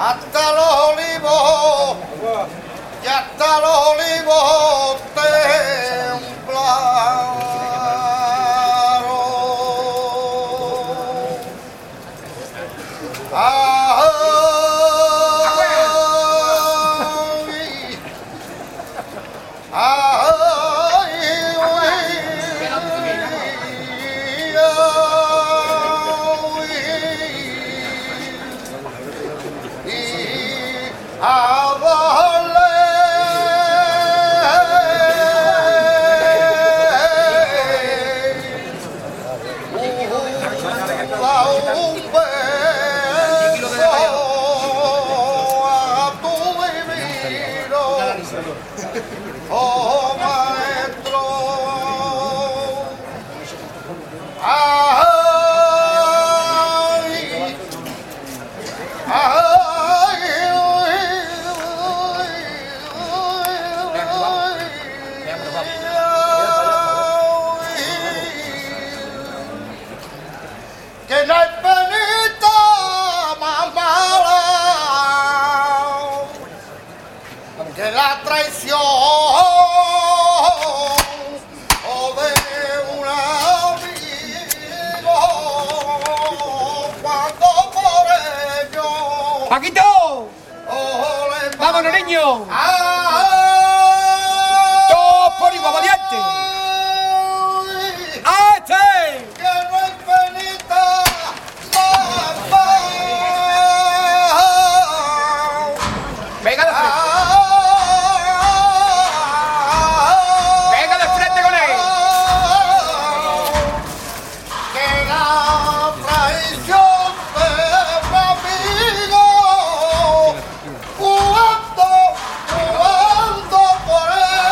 hasta los olivos, y hasta los olivos oh maestro, que no hay penita más mala que la traición o de un amigo cuando por ello ¡Paquito! ¡Vámonos, niño! ¡Todos por igual, valiente! ¡Este! Que no hay penita más mala. ¡Venga de frente! ¡Venga de frente con él! Que la traición de un amigo jugando por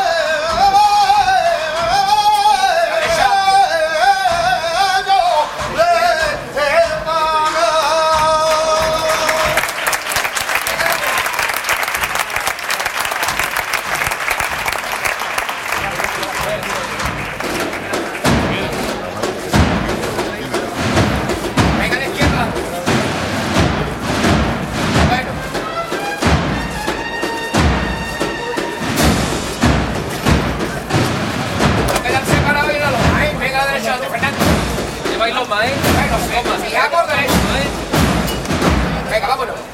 ¡Venga de izquierda! Bueno. Quedan separados y una loma, ¿eh? Venga a la derecha de Fernando. Lleváis loma, ¿eh? Bueno, sigamos derecho, ¿eh? Venga, vámonos.